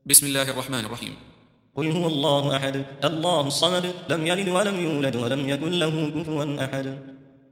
بسم الله الرحمن الرحيم. قل هو الله أحد الله الصمد لم يلد ولم يولد ولم يكن له كفوا أحد